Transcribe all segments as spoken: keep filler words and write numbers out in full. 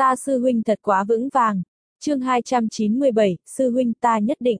Ta sư huynh thật quá vững vàng. Chương hai trăm chín mươi bảy, sư huynh ta nhất định.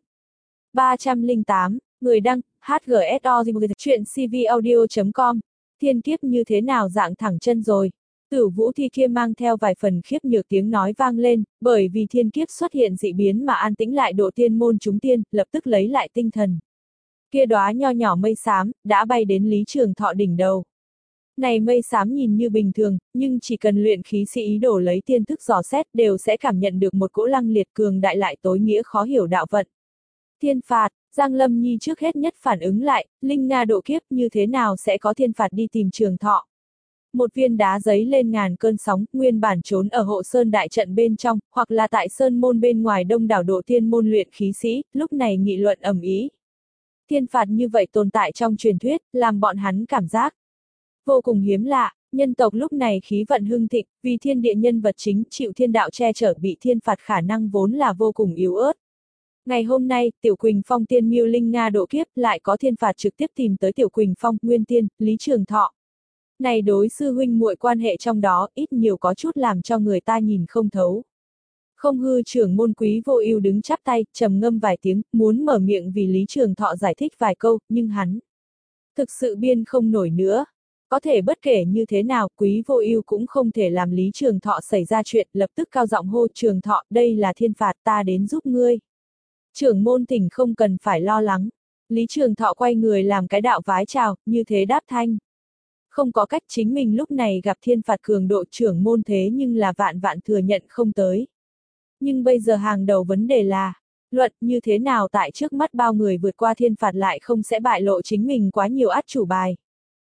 ba trăm lẻ tám, người đăng, hát giê ét o chuyện cvaudio chấm com. Thiên kiếp như thế nào dạng thẳng chân rồi. Tử Vũ Thi kia mang theo vài phần khiếp nhược tiếng nói vang lên, bởi vì thiên kiếp xuất hiện dị biến mà an tĩnh lại độ tiên môn chúng tiên, lập tức lấy lại tinh thần. Kia đóa nho nhỏ mây xám, đã bay đến Lý Trường Thọ đỉnh đầu. Này mây xám nhìn như bình thường, nhưng chỉ cần luyện khí sĩ ý đồ lấy tiên thức dò xét đều sẽ cảm nhận được một cỗ lăng liệt cường đại lại tối nghĩa khó hiểu đạo vận. Thiên phạt, Giang Lâm Nhi trước hết nhất phản ứng lại, Linh Nga độ kiếp như thế nào sẽ có thiên phạt đi tìm Trường Thọ. Một viên đá giấy lên ngàn cơn sóng, nguyên bản trốn ở hộ sơn đại trận bên trong, hoặc là tại sơn môn bên ngoài đông đảo độ tiên môn luyện khí sĩ, lúc này nghị luận ầm ĩ. Thiên phạt như vậy tồn tại trong truyền thuyết, làm bọn hắn cảm giác vô cùng hiếm lạ. Nhân tộc lúc này khí vận hưng thịnh, vì thiên địa nhân vật chính chịu thiên đạo che chở bị thiên phạt khả năng vốn là vô cùng yếu ớt. Ngày hôm nay, Tiểu Quỳnh Phong tiên miêu Linh Nga độ kiếp lại có thiên phạt trực tiếp tìm tới Tiểu Quỳnh Phong, Nguyên Tiên, Lý Trường Thọ. Này đối sư huynh muội quan hệ trong đó ít nhiều có chút làm cho người ta nhìn không thấu. Không hư trưởng môn Quý Vô Ưu đứng chắp tay, trầm ngâm vài tiếng, muốn mở miệng vì Lý Trường Thọ giải thích vài câu, nhưng hắn thực sự biên không nổi nữa. Có thể bất kể như thế nào, Quý Vô Ưu cũng không thể làm Lý Trường Thọ xảy ra chuyện, lập tức cao giọng hô Trường Thọ, đây là thiên phạt, ta đến giúp ngươi. Trưởng môn thỉnh không cần phải lo lắng. Lý Trường Thọ quay người làm cái đạo vái chào, như thế đáp thanh. Không có cách, chính mình lúc này gặp thiên phạt cường độ trưởng môn thế nhưng là vạn vạn thừa nhận không tới. Nhưng bây giờ hàng đầu vấn đề là, luận như thế nào tại trước mắt bao người vượt qua thiên phạt lại không sẽ bại lộ chính mình quá nhiều át chủ bài.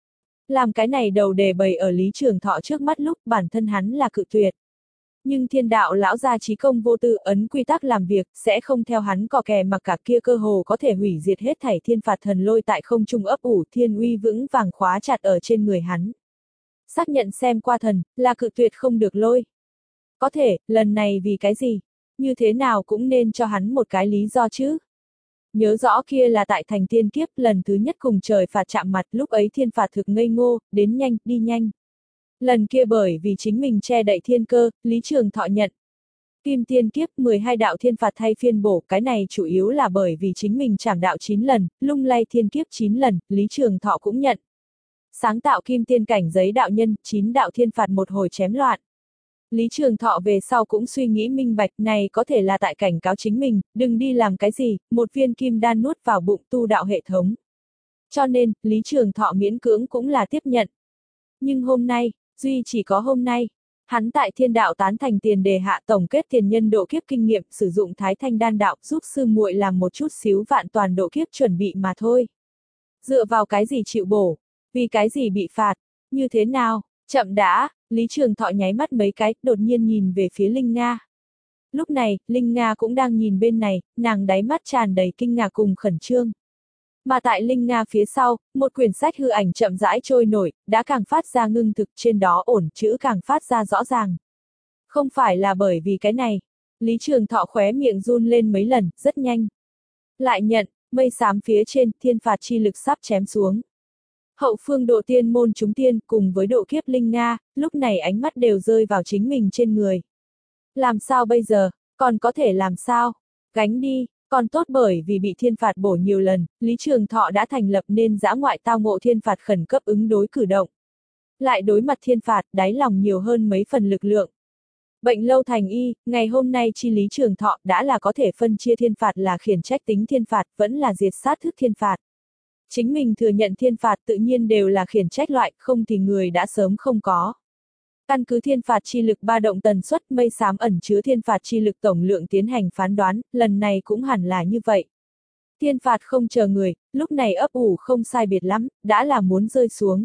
Làm cái này đầu đề bày ở Lý Trường Thọ trước mắt lúc bản thân hắn là cự tuyệt. Nhưng thiên đạo lão gia trí công vô tư ấn quy tắc làm việc sẽ không theo hắn cò kè mà cả kia cơ hồ có thể hủy diệt hết thảy thiên phạt thần lôi tại không trung ấp ủ thiên uy vững vàng khóa chặt ở trên người hắn. Xác nhận xem qua thần là cự tuyệt không được lôi. Có thể, lần này vì cái gì? Như thế nào cũng nên cho hắn một cái lý do chứ. Nhớ rõ kia là tại thành tiên kiếp lần thứ nhất cùng trời phạt chạm mặt lúc ấy thiên phạt thực ngây ngô, đến nhanh, đi nhanh. Lần kia bởi vì chính mình che đậy thiên cơ, Lý Trường Thọ nhận. Kim tiên kiếp mười hai đạo thiên phạt thay phiên bổ, cái này chủ yếu là bởi vì chính mình trảm đạo chín lần, lung lay thiên kiếp chín lần, Lý Trường Thọ cũng nhận. Sáng tạo kim tiên cảnh giới đạo nhân, chín đạo thiên phạt một hồi chém loạn. Lý Trường Thọ về sau cũng suy nghĩ minh bạch này có thể là tại cảnh cáo chính mình, đừng đi làm cái gì, một viên kim đan nuốt vào bụng tu đạo hệ thống. Cho nên, Lý Trường Thọ miễn cưỡng cũng là tiếp nhận. Nhưng hôm nay, duy chỉ có hôm nay, hắn tại thiên đạo tán thành tiền đề hạ tổng kết tiền nhân độ kiếp kinh nghiệm sử dụng thái thanh đan đạo giúp sư muội làm một chút xíu vạn toàn độ kiếp chuẩn bị mà thôi. Dựa vào cái gì chịu bổ, vì cái gì bị phạt, như thế nào, chậm đã, Lý Trường Thọ nháy mắt mấy cái, đột nhiên nhìn về phía Linh Nga. Lúc này, Linh Nga cũng đang nhìn bên này, nàng đáy mắt tràn đầy kinh ngạc cùng khẩn trương. Mà tại Linh Nga phía sau, một quyển sách hư ảnh chậm rãi trôi nổi, đã càng phát ra ngưng thực trên đó ổn chữ càng phát ra rõ ràng. Không phải là bởi vì cái này, Lý Trường Thọ khóe miệng run lên mấy lần, rất nhanh. Lại nhận, mây xám phía trên, thiên phạt chi lực sắp chém xuống. Hậu phương độ tiên môn chúng tiên cùng với độ kiếp Linh Nga, lúc này ánh mắt đều rơi vào chính mình trên người. Làm sao bây giờ, còn có thể làm sao? Gánh đi. Còn tốt bởi vì bị thiên phạt bổ nhiều lần, Lý Trường Thọ đã thành lập nên dã ngoại tao ngộ thiên phạt khẩn cấp ứng đối cử động. Lại đối mặt thiên phạt, đáy lòng nhiều hơn mấy phần lực lượng. Bệnh lâu thành y, ngày hôm nay chi Lý Trường Thọ đã là có thể phân chia thiên phạt là khiển trách tính thiên phạt, vẫn là diệt sát thức thiên phạt. Chính mình thừa nhận thiên phạt tự nhiên đều là khiển trách loại, không thì người đã sớm không có. Căn cứ thiên phạt chi lực ba động tần suất mây xám ẩn chứa thiên phạt chi lực tổng lượng tiến hành phán đoán, lần này cũng hẳn là như vậy. Thiên phạt không chờ người, lúc này ấp ủ không sai biệt lắm, đã là muốn rơi xuống.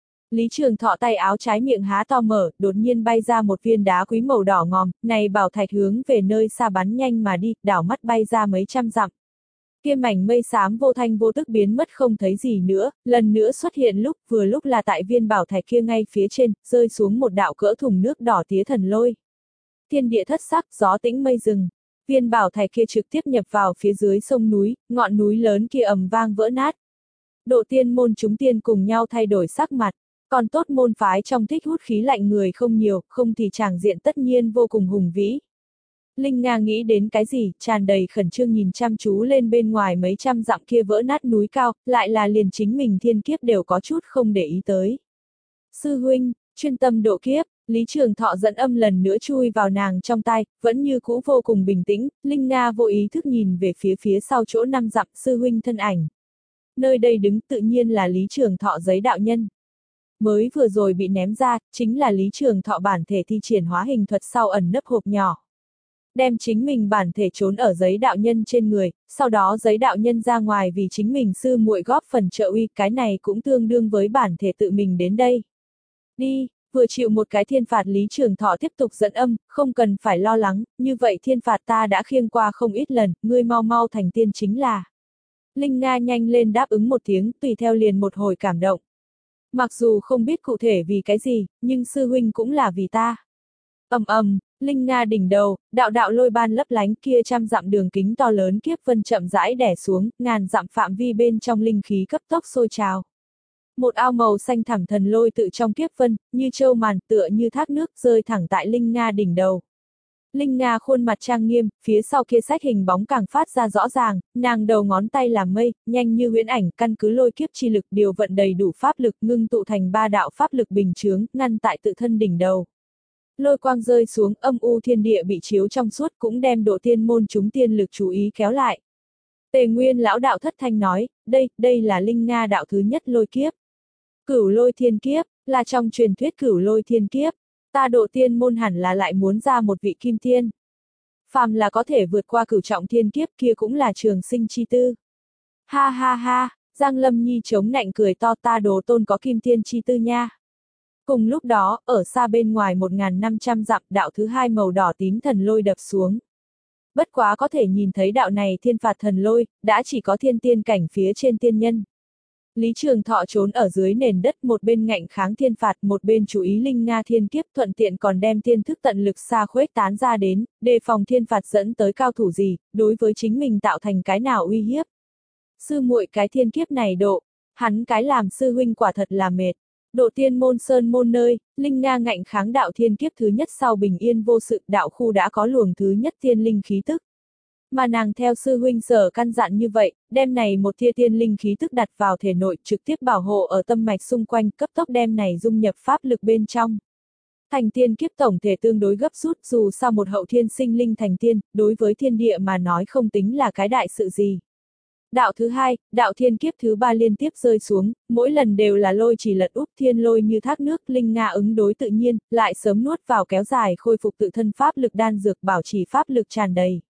Lý Trường Thọ tay áo trái miệng há to mở, đột nhiên bay ra một viên đá quý màu đỏ ngòm, này bảo thạch hướng về nơi xa bắn nhanh mà đi, đảo mắt bay ra mấy trăm dặm. Kia mảnh mây xám vô thanh vô tức biến mất không thấy gì nữa, lần nữa xuất hiện lúc vừa lúc là tại viên bảo thạch kia ngay phía trên, rơi xuống một đạo cỡ thùng nước đỏ tía thần lôi. Thiên địa thất sắc, gió tĩnh mây rừng. Viên bảo thạch kia trực tiếp nhập vào phía dưới sông núi, ngọn núi lớn kia ầm vang vỡ nát. Độ tiên môn chúng tiên cùng nhau thay đổi sắc mặt. Còn tốt môn phái trong thích hút khí lạnh người không nhiều, không thì tràng diện tất nhiên vô cùng hùng vĩ. Linh Nga nghĩ đến cái gì, tràn đầy khẩn trương nhìn chăm chú lên bên ngoài mấy trăm dặm kia vỡ nát núi cao, lại là liền chính mình thiên kiếp đều có chút không để ý tới. Sư huynh, chuyên tâm độ kiếp, Lý Trường Thọ dẫn âm lần nữa chui vào nàng trong tai, vẫn như cũ vô cùng bình tĩnh, Linh Nga vô ý thức nhìn về phía phía sau chỗ năm dặm sư huynh thân ảnh. Nơi đây đứng tự nhiên là Lý Trường Thọ giấy đạo nhân. Mới vừa rồi bị ném ra, chính là Lý Trường Thọ bản thể thi triển hóa hình thuật sau ẩn nấp hộp nhỏ. Đem chính mình bản thể trốn ở giấy đạo nhân trên người, sau đó giấy đạo nhân ra ngoài vì chính mình sư muội góp phần trợ uy, cái này cũng tương đương với bản thể tự mình đến đây. Đi, vừa chịu một cái thiên phạt Lý Trường Thọ tiếp tục dẫn âm, không cần phải lo lắng, như vậy thiên phạt ta đã khiêng qua không ít lần, ngươi mau mau thành tiên chính là. Linh Nga nhanh lên đáp ứng một tiếng, tùy theo liền một hồi cảm động. Mặc dù không biết cụ thể vì cái gì, nhưng sư huynh cũng là vì ta. Ầm ầm, Linh Nga đỉnh đầu, đạo đạo lôi ban lấp lánh kia trăm dặm đường kính to lớn kiếp vân chậm rãi đè xuống, ngàn dặm phạm vi bên trong linh khí cấp tốc sôi trào. Một ao màu xanh thẳm thần lôi tự trong kiếp vân, như châu màn tựa như thác nước rơi thẳng tại Linh Nga đỉnh đầu. Linh Nga khuôn mặt trang nghiêm, phía sau kia sách hình bóng càng phát ra rõ ràng, nàng đầu ngón tay làm mây, nhanh như huyễn ảnh, căn cứ lôi kiếp chi lực điều vận đầy đủ pháp lực ngưng tụ thành ba đạo pháp lực bình chướng, ngăn tại tự thân đỉnh đầu. Lôi quang rơi xuống, âm u thiên địa bị chiếu trong suốt cũng đem độ tiên môn chúng tiên lực chú ý kéo lại. Tề Nguyên lão đạo thất thanh nói, đây, đây là Linh Nga đạo thứ nhất lôi kiếp. Cửu lôi thiên kiếp, là trong truyền thuyết cửu lôi thiên kiếp. Ta độ tiên môn hẳn là lại muốn ra một vị kim tiên. Phàm là có thể vượt qua cửu trọng thiên kiếp kia cũng là trường sinh chi tư. Ha ha ha, Giang Lâm Nhi chống nạnh cười to, ta đồ tôn có kim tiên chi tư nha. Cùng lúc đó, ở xa bên ngoài một nghìn năm trăm dặm, đạo thứ hai màu đỏ tím thần lôi đập xuống. Bất quá có thể nhìn thấy đạo này thiên phạt thần lôi, đã chỉ có thiên tiên cảnh phía trên tiên nhân. Lý Trường Thọ trốn ở dưới nền đất, một bên ngạnh kháng thiên phạt, một bên chú ý Linh Nga thiên kiếp, thuận tiện còn đem tiên thức tận lực xa khuếch tán ra đến, đề phòng thiên phạt dẫn tới cao thủ gì, đối với chính mình tạo thành cái nào uy hiếp. Sư muội cái thiên kiếp này độ, hắn cái làm sư huynh quả thật là mệt. Độ tiên môn sơn môn nơi, Linh Nga ngạnh kháng đạo thiên kiếp thứ nhất sau bình yên vô sự, đạo khu đã có luồng thứ nhất tiên linh khí tức. Mà nàng theo sư huynh sở căn dặn như vậy, đem này một tia tiên linh khí tức đặt vào thể nội, trực tiếp bảo hộ ở tâm mạch xung quanh, cấp tốc đem này dung nhập pháp lực bên trong. Thành tiên kiếp tổng thể tương đối gấp rút, dù sao một hậu thiên sinh linh thành tiên, đối với thiên địa mà nói không tính là cái đại sự gì. Đạo thứ hai, đạo thiên kiếp thứ ba liên tiếp rơi xuống, mỗi lần đều là lôi chỉ lật úp, thiên lôi như thác nước, Linh Nga ứng đối tự nhiên, lại sớm nuốt vào kéo dài khôi phục tự thân pháp lực đan dược, bảo trì pháp lực tràn đầy.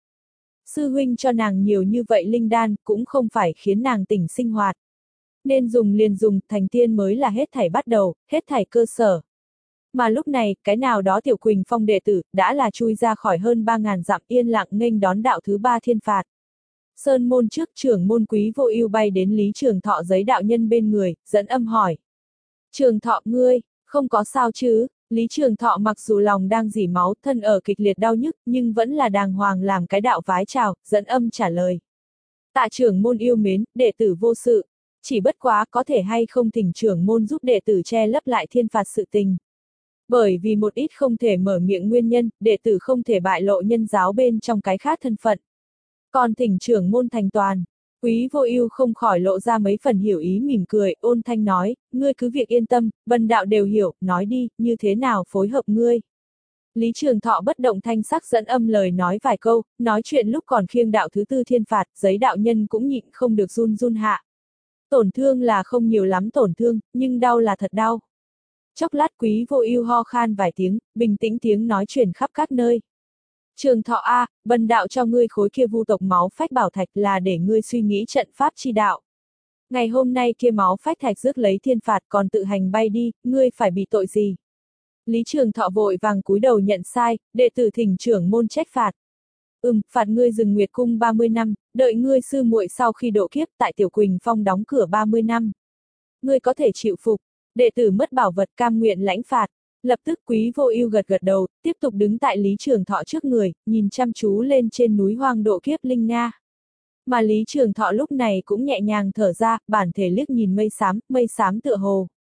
Sư huynh cho nàng nhiều như vậy linh đan, cũng không phải khiến nàng tỉnh sinh hoạt. Nên dùng liền dùng, thành tiên mới là hết thảy bắt đầu, hết thảy cơ sở. Mà lúc này, cái nào đó Tiểu Quỳnh Phong đệ tử, đã là chui ra khỏi hơn ba ngàn dặm, yên lặng nghênh đón đạo thứ ba thiên phạt. Sơn môn trước, trưởng môn Quý Vô Ưu bay đến Lý Trường Thọ giấy đạo nhân bên người, dẫn âm hỏi. Trường Thọ ngươi, không có sao chứ? Lý Trường Thọ mặc dù lòng đang rỉ máu, thân ở kịch liệt đau nhức, nhưng vẫn là đàng hoàng làm cái đạo vái chào, dẫn âm trả lời. Tạ trưởng môn yêu mến, đệ tử vô sự. Chỉ bất quá có thể hay không thỉnh trưởng môn giúp đệ tử che lấp lại thiên phạt sự tình. Bởi vì một ít không thể mở miệng nguyên nhân, đệ tử không thể bại lộ nhân giáo bên trong cái khác thân phận. Còn thỉnh trưởng môn thành toàn. Quý Vô Ưu không khỏi lộ ra mấy phần hiểu ý, mỉm cười, ôn thanh nói, ngươi cứ việc yên tâm, bần đạo đều hiểu, nói đi, như thế nào phối hợp ngươi. Lý Trường Thọ bất động thanh sắc dẫn âm lời nói vài câu, nói chuyện lúc còn khiêng đạo thứ tư thiên phạt, giấy đạo nhân cũng nhịn không được run run hạ. Tổn thương là không nhiều lắm tổn thương, nhưng đau là thật đau. Chốc lát Quý Vô Ưu ho khan vài tiếng, bình tĩnh tiếng nói truyền khắp các nơi. Trường Thọ a, bần đạo cho ngươi khối kia vu tộc máu phách bảo thạch là để ngươi suy nghĩ trận pháp chi đạo. Ngày hôm nay kia máu phách thạch rước lấy thiên phạt còn tự hành bay đi, ngươi phải bị tội gì? Lý Trường Thọ vội vàng cúi đầu nhận sai, đệ tử thỉnh trưởng môn trách phạt. Ừm, phạt ngươi dừng Nguyệt cung ba mươi năm, đợi ngươi sư muội sau khi độ kiếp tại Tiểu Quỳnh Phong đóng cửa ba mươi năm. Ngươi có thể chịu phục, đệ tử mất bảo vật cam nguyện lãnh phạt. Lập tức Quý Vô Ưu gật gật đầu, tiếp tục đứng tại Lý Trường Thọ trước người, nhìn chăm chú lên trên núi hoang độ kiếp Linh Nga. Mà Lý Trường Thọ lúc này cũng nhẹ nhàng thở ra, bản thể liếc nhìn mây xám, mây xám tựa hồ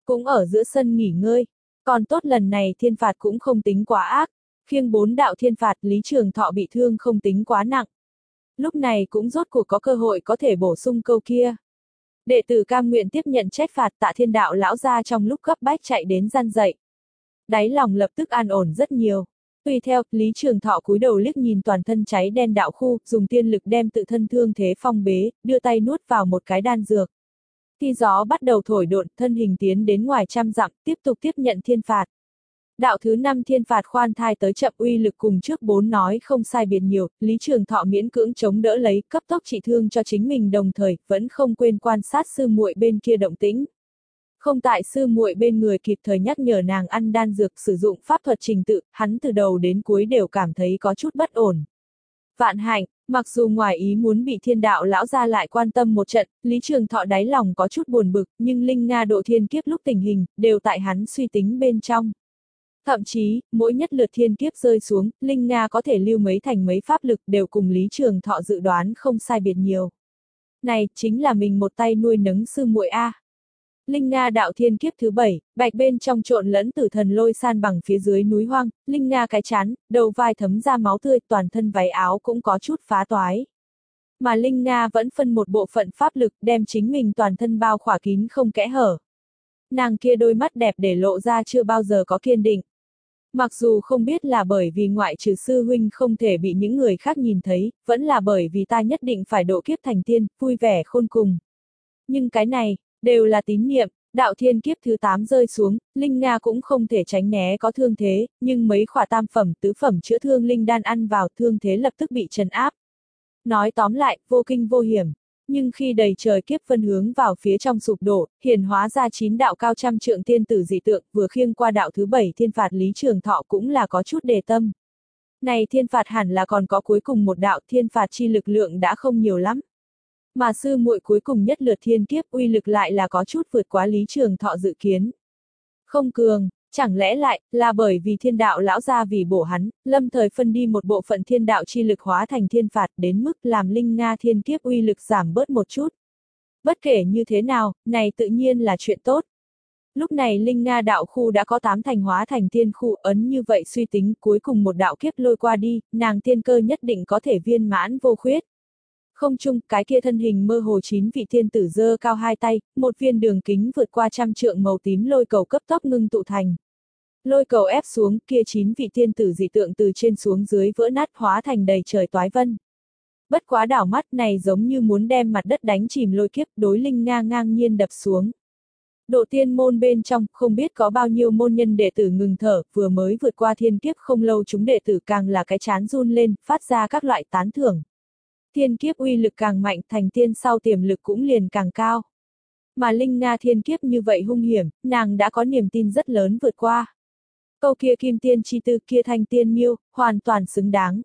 cũng ở giữa sân nghỉ ngơi. Còn tốt lần này thiên phạt cũng không tính quá ác, khiêng bốn đạo thiên phạt Lý Trường Thọ bị thương không tính quá nặng. Lúc này cũng rốt cuộc có cơ hội có thể bổ sung câu kia. Đệ tử cam nguyện tiếp nhận trách phạt Tạ Thiên đạo lão ra trong lúc cấp bách chạy đến gian dậy. Đáy lòng lập tức an ổn rất nhiều. Tùy theo, Lý Trường Thọ cúi đầu liếc nhìn toàn thân cháy đen đạo khu, dùng tiên lực đem tự thân thương thế phong bế, đưa tay nuốt vào một cái đan dược. Khi gió bắt đầu thổi độn, thân hình tiến đến ngoài trăm dặm, tiếp tục tiếp nhận thiên phạt. Đạo thứ năm thiên phạt khoan thai tới chậm uy lực cùng trước bốn nói không sai biệt nhiều, Lý Trường Thọ miễn cưỡng chống đỡ lấy, cấp tốc trị thương cho chính mình đồng thời, vẫn không quên quan sát sư muội bên kia động tĩnh. Không tại sư muội bên người kịp thời nhắc nhở nàng ăn đan dược sử dụng pháp thuật trình tự, hắn từ đầu đến cuối đều cảm thấy có chút bất ổn. Vạn hạnh, mặc dù ngoài ý muốn bị thiên đạo lão ra lại quan tâm một trận, Lý Trường Thọ đáy lòng có chút buồn bực, nhưng Linh Nga độ thiên kiếp lúc tình hình, đều tại hắn suy tính bên trong. Thậm chí, mỗi nhất lượt thiên kiếp rơi xuống, Linh Nga có thể lưu mấy thành mấy pháp lực đều cùng Lý Trường Thọ dự đoán không sai biệt nhiều. Này, chính là mình một tay nuôi nấng sư muội a. Linh Nga đạo thiên kiếp thứ bảy, bạch bên trong trộn lẫn tử thần lôi san bằng phía dưới núi hoang, Linh Nga cái chán, đầu vai thấm ra máu tươi, toàn thân váy áo cũng có chút phá toái. Mà Linh Nga vẫn phân một bộ phận pháp lực đem chính mình toàn thân bao khỏa kín không kẽ hở. Nàng kia đôi mắt đẹp để lộ ra chưa bao giờ có kiên định. Mặc dù không biết là bởi vì ngoại trừ sư huynh không thể bị những người khác nhìn thấy, vẫn là bởi vì ta nhất định phải độ kiếp thành tiên, vui vẻ khôn cùng. Nhưng cái này, đều là tín niệm, đạo thiên kiếp thứ tám rơi xuống, Linh Nga cũng không thể tránh né có thương thế, nhưng mấy khỏa tam phẩm tứ phẩm chữa thương linh đan ăn vào thương thế lập tức bị trấn áp. Nói tóm lại, vô kinh vô hiểm. Nhưng khi đầy trời kiếp phân hướng vào phía trong sụp đổ, hiển hóa ra chín đạo cao trăm trượng tiên tử dị tượng, vừa khiêng qua đạo thứ bảy thiên phạt Lý Trường Thọ cũng là có chút đề tâm. Này thiên phạt hẳn là còn có cuối cùng một đạo thiên phạt chi lực lượng đã không nhiều lắm. Mà sư muội cuối cùng nhất lượt thiên kiếp uy lực lại là có chút vượt quá Lý Trường Thọ dự kiến. Không cường, chẳng lẽ lại, là bởi vì thiên đạo lão ra vì bổ hắn, lâm thời phân đi một bộ phận thiên đạo chi lực hóa thành thiên phạt đến mức làm Linh Nga thiên kiếp uy lực giảm bớt một chút. Bất kể như thế nào, này tự nhiên là chuyện tốt. Lúc này Linh Nga đạo khu đã có tám thành hóa thành thiên khu ấn như vậy suy tính cuối cùng một đạo kiếp lôi qua đi, nàng thiên cơ nhất định có thể viên mãn vô khuyết. Không chung, cái kia thân hình mơ hồ chín vị thiên tử giơ cao hai tay, một viên đường kính vượt qua trăm trượng màu tím lôi cầu cấp tốc ngưng tụ thành. Lôi cầu ép xuống, kia chín vị thiên tử dị tượng từ trên xuống dưới vỡ nát hóa thành đầy trời toái vân. Bất quá đảo mắt này giống như muốn đem mặt đất đánh chìm lôi kiếp, đối Linh Nga ngang nhiên đập xuống. Độ tiên môn bên trong, không biết có bao nhiêu môn nhân đệ tử ngừng thở, vừa mới vượt qua thiên kiếp không lâu chúng đệ tử càng là cái chán run lên, phát ra các loại tán thưởng. Thiên kiếp uy lực càng mạnh, thành tiên sau tiềm lực cũng liền càng cao. Mà Linh Nga thiên kiếp như vậy hung hiểm, nàng đã có niềm tin rất lớn vượt qua. Câu kia kim tiên chi tư kia thanh tiên miêu, hoàn toàn xứng đáng.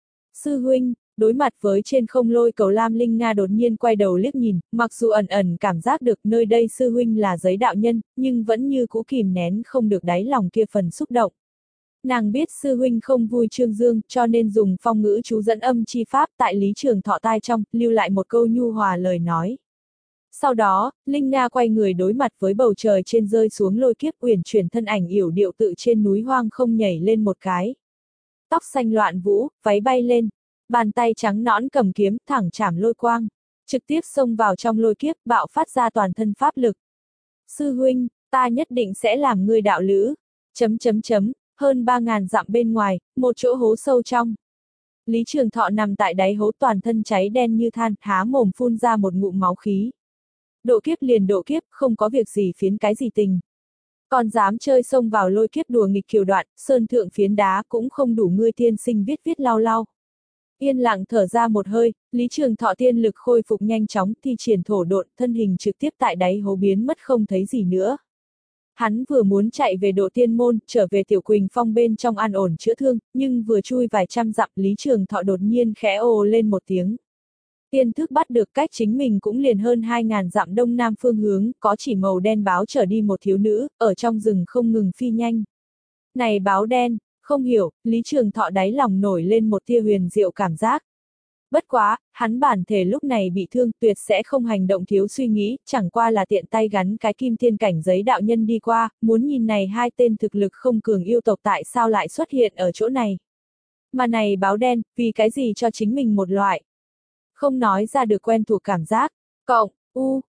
Sư huynh, đối mặt với trên không lôi cầu lam Linh Nga đột nhiên quay đầu liếc nhìn, mặc dù ẩn ẩn cảm giác được nơi đây sư huynh là giấy đạo nhân, nhưng vẫn như cũ kìm nén không được đáy lòng kia phần xúc động. Nàng biết sư huynh không vui Trương Dương, cho nên dùng phong ngữ chú dẫn âm chi pháp tại Lý Trường Thọ tai trong, lưu lại một câu nhu hòa lời nói. Sau đó, Linh Nga quay người đối mặt với bầu trời trên rơi xuống lôi kiếp uyển chuyển thân ảnh yểu điệu tự trên núi hoang không nhảy lên một cái. Tóc xanh loạn vũ, váy bay lên, bàn tay trắng nõn cầm kiếm thẳng chảm lôi quang, trực tiếp xông vào trong lôi kiếp bạo phát ra toàn thân pháp lực. Sư huynh, ta nhất định sẽ làm ngươi đạo lữ. Chấm chấm chấm. Hơn ba ngàn dặm bên ngoài, một chỗ hố sâu trong. Lý Trường Thọ nằm tại đáy hố toàn thân cháy đen như than, há mồm phun ra một ngụm máu khí. Độ kiếp liền độ kiếp, không có việc gì phiến cái gì tình. Còn dám chơi xông vào lôi kiếp đùa nghịch kiều đoạn, sơn thượng phiến đá cũng không đủ ngươi tiên sinh viết viết lau lau. Yên lặng thở ra một hơi, Lý Trường Thọ tiên lực khôi phục nhanh chóng, thi triển thổ độn, thân hình trực tiếp tại đáy hố biến mất không thấy gì nữa. Hắn vừa muốn chạy về độ tiên môn, trở về Tiểu Quỳnh Phong bên trong an ổn chữa thương, nhưng vừa chui vài trăm dặm Lý Trường Thọ đột nhiên khẽ ồ lên một tiếng. Tiên thức bắt được cách chính mình cũng liền hơn hai ngàn dặm đông nam phương hướng, có chỉ màu đen báo trở đi một thiếu nữ, ở trong rừng không ngừng phi nhanh. Này báo đen, không hiểu, Lý Trường Thọ đáy lòng nổi lên một tia huyền diệu cảm giác. Bất quá, hắn bản thể lúc này bị thương, tuyệt sẽ không hành động thiếu suy nghĩ, chẳng qua là tiện tay gắn cái kim thiên cảnh giấy đạo nhân đi qua, muốn nhìn này hai tên thực lực không cường yêu tộc tại sao lại xuất hiện ở chỗ này. Mà này báo đen, vì cái gì cho chính mình một loại không nói ra được quen thuộc cảm giác, cộng, u,